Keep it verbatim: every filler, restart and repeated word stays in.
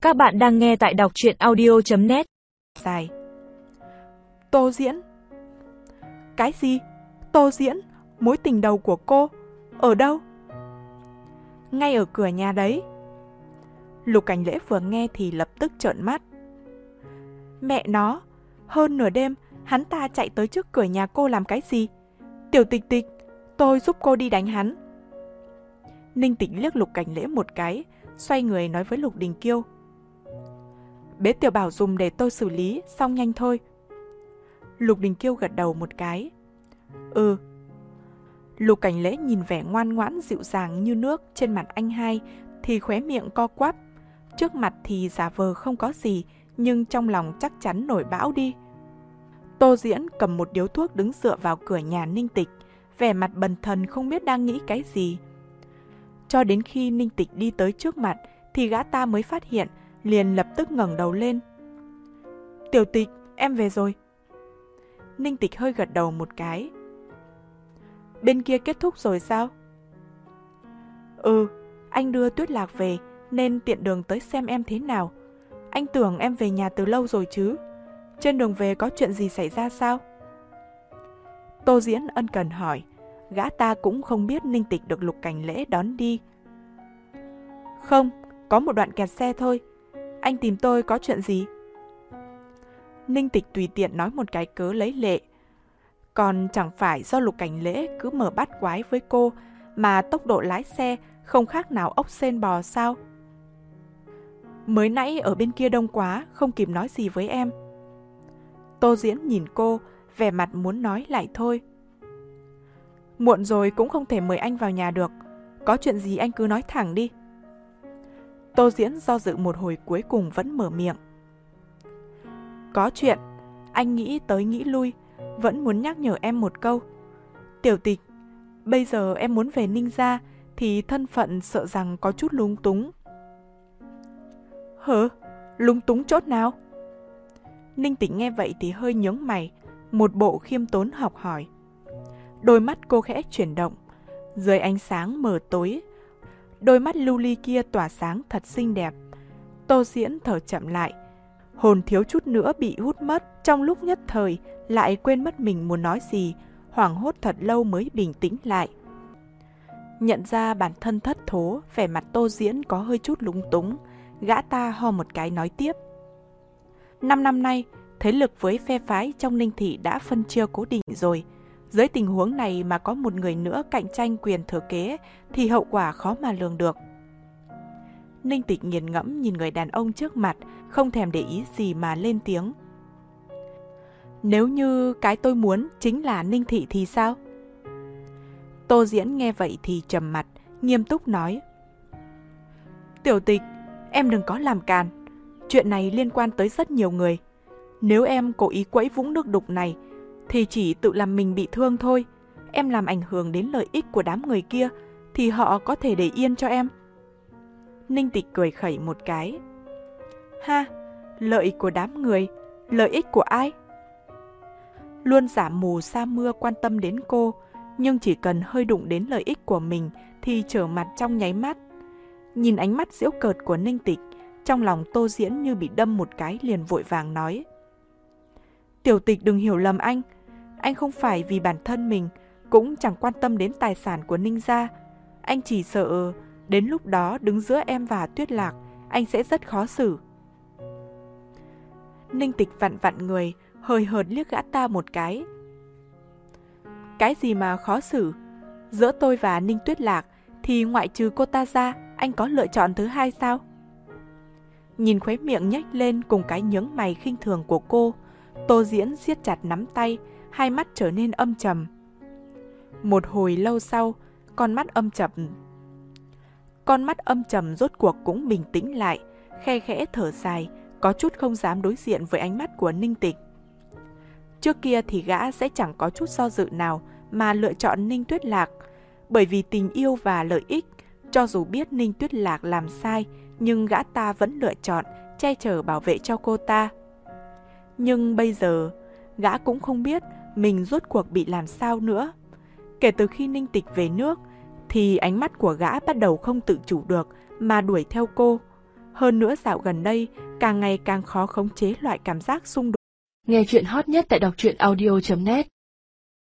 Các bạn đang nghe tại đọc truyện audio chấm net. Dài. Tô Diễn. Cái gì? Tô Diễn? Mối tình đầu của cô? Ở đâu? Ngay ở cửa nhà đấy. Lục Cảnh Lễ vừa nghe thì lập tức trợn mắt. Mẹ nó, hơn nửa đêm hắn ta chạy tới trước cửa nhà cô làm cái gì? Tiểu Tịch Tịch, tôi giúp cô đi đánh hắn. Ninh Tịch liếc Lục Cảnh Lễ một cái, xoay người nói với Lục Đình Kiêu. Bế Tiểu Bảo dùng để tôi xử lý, xong nhanh thôi. Lục Đình Kiêu gật đầu một cái. Ừ. Lục Cảnh Lễ nhìn vẻ ngoan ngoãn dịu dàng như nước trên mặt anh hai thì khóe miệng co quắp. Trước mặt thì giả vờ không có gì, nhưng trong lòng chắc chắn nổi bão đi. Tô Diễn cầm một điếu thuốc đứng dựa vào cửa nhà Ninh Tịch, vẻ mặt bần thần không biết đang nghĩ cái gì. Cho đến khi Ninh Tịch đi tới trước mặt thì gã ta mới phát hiện, liền lập tức ngẩng đầu lên. Tiểu Tịch, em về rồi. Ninh Tịch hơi gật đầu một cái. Bên kia kết thúc rồi sao? Ừ, anh đưa Tuyết Lạc về nên tiện đường tới xem em thế nào. Anh tưởng em về nhà từ lâu rồi chứ. Trên đường về có chuyện gì xảy ra sao? Tô Diễn ân cần hỏi. Gã ta cũng không biết Ninh Tịch được Lục Cảnh Lễ đón đi. Không, có một đoạn kẹt xe thôi. Anh tìm tôi có chuyện gì? Ninh Tịch tùy tiện nói một cái cớ lấy lệ. Còn chẳng phải do Lục Cảnh Lễ cứ mở bắt quái với cô mà tốc độ lái xe không khác nào ốc sên bò sao? Mới nãy ở bên kia đông quá, không kịp nói gì với em. Tô Diễn nhìn cô, vẻ mặt muốn nói lại thôi. Muộn rồi cũng không thể mời anh vào nhà được. Có chuyện gì anh cứ nói thẳng đi. Tô Diễn do dự một hồi cuối cùng vẫn mở miệng. Có chuyện, anh nghĩ tới nghĩ lui, vẫn muốn nhắc nhở em một câu. Tiểu Tịch, bây giờ em muốn về Ninh gia thì thân phận sợ rằng có chút lung túng. Hả? Lung túng chốt nào? Ninh Tịch nghe vậy thì hơi nhướng mày, một bộ khiêm tốn học hỏi. Đôi mắt cô khẽ chuyển động, dưới ánh sáng mờ tối, đôi mắt lưu ly kia tỏa sáng thật xinh đẹp. Tô Diễn thở chậm lại, hồn thiếu chút nữa bị hút mất, trong lúc nhất thời lại quên mất mình muốn nói gì, hoảng hốt thật lâu mới bình tĩnh lại. Nhận ra bản thân thất thố, vẻ mặt Tô Diễn có hơi chút lúng túng, gã ta ho một cái nói tiếp. Năm năm nay, thế lực với phe phái trong Ninh thị đã phân chia cố định rồi. Dưới tình huống này mà có một người nữa cạnh tranh quyền thừa kế thì hậu quả khó mà lường được. Ninh Tịch nghiền ngẫm nhìn người đàn ông trước mặt, không thèm để ý gì mà lên tiếng. Nếu như cái tôi muốn chính là Ninh thị thì sao? Tô Diễn nghe vậy thì trầm mặt, nghiêm túc nói. Tiểu Tịch, em đừng có làm càn. Chuyện này liên quan tới rất nhiều người. Nếu em cố ý quẫy vũng nước đục này thì chỉ tự làm mình bị thương thôi. Em làm ảnh hưởng đến lợi ích của đám người kia thì họ có thể để yên cho em. Ninh Tịch cười khẩy một cái. Ha, lợi của đám người, lợi ích của ai? Luôn giả mù sa mưa quan tâm đến cô, nhưng chỉ cần hơi đụng đến lợi ích của mình thì trở mặt trong nháy mắt. Nhìn ánh mắt giễu cợt của Ninh Tịch, trong lòng Tô Diễn như bị đâm một cái, liền vội vàng nói. Tiểu Tịch đừng hiểu lầm anh. Anh không phải vì bản thân mình, cũng chẳng quan tâm đến tài sản của Ninh gia. Anh chỉ sợ đến lúc đó đứng giữa em và Tuyết Lạc, anh sẽ rất khó xử. Ninh Tịch vặn vặn người, hời hợt liếc gã ta một cái. Cái gì mà khó xử? Giữa tôi và Ninh Tuyết Lạc thì ngoại trừ cô ta ra, anh có lựa chọn thứ hai sao? Nhìn khóe miệng nhếch lên cùng cái nhướng mày khinh thường của cô, Tô Diễn siết chặt nắm tay, hai mắt trở nên âm trầm. Một hồi lâu sau, con mắt âm trầm Con mắt âm trầm rốt cuộc cũng bình tĩnh lại, khe khẽ thở dài, có chút không dám đối diện với ánh mắt của Ninh Tịch. Trước kia thì gã sẽ chẳng có chút do dự nào mà lựa chọn Ninh Tuyết Lạc, bởi vì tình yêu và lợi ích, cho dù biết Ninh Tuyết Lạc làm sai, nhưng gã ta vẫn lựa chọn che chở bảo vệ cho cô ta. Nhưng bây giờ, gã cũng không biết mình rốt cuộc bị làm sao nữa. Kể từ khi Ninh Tịch về nước, thì ánh mắt của gã bắt đầu không tự chủ được mà đuổi theo cô. Hơn nữa dạo gần đây, càng ngày càng khó khống chế loại cảm giác xung đột. Nghe chuyện hot nhất tại đọc truyện audio chấm net